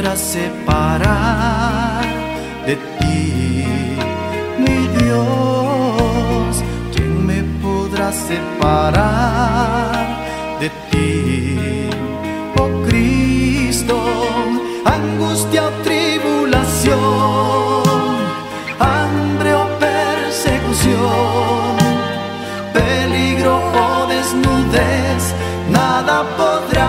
podrá separar de ti, mi Dios? ¿Quién me podrá separar de ti, oh Cristo? Angustia o tribulación, hambre o persecución, peligro o desnudez, nada podrá.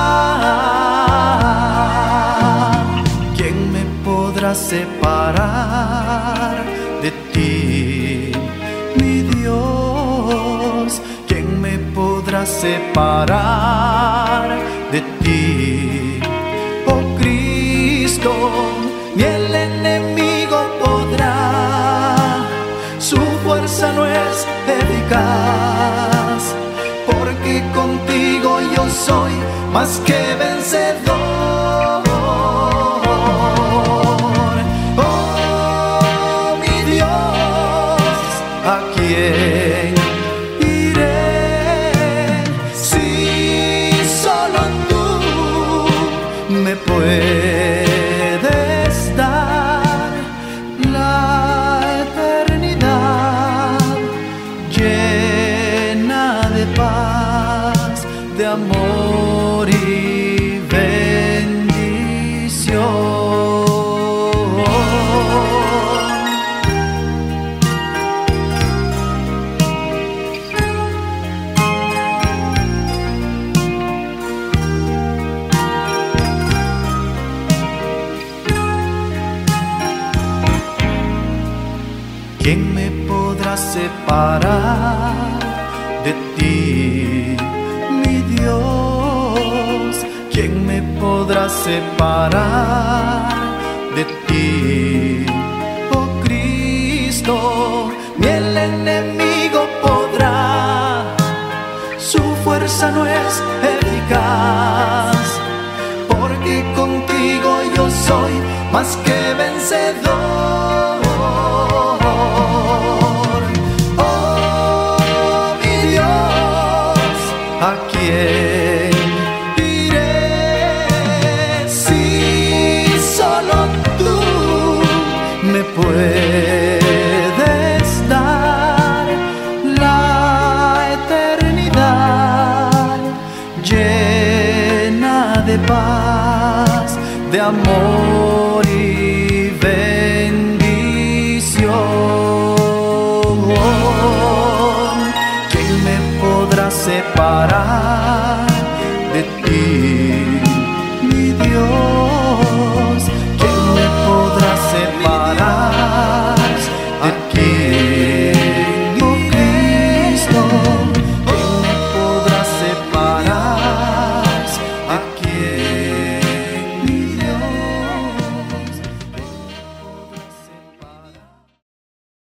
¿Quién me podrá separar de ti, mi Dios? ¿Quién me podrá separar de ti, oh Cristo? Ni el enemigo podrá, su fuerza no es eficaz, porque contigo yo soy más que vencedor. Oh, mi Dios, ¿a quién iré si solo tú me puedes dar la eternidad llena de paz, de amor y bendición? ¿Quién me podrá separar de ti, mi Dios? ¿Quién me podrá separar de ti, oh Cristo? Ni el enemigo podrá, su fuerza no es eficaz, porque contigo yo soy más que vencedor. ¿A quién iré si solo tú me puedes dar la eternidad llena de paz, de amor y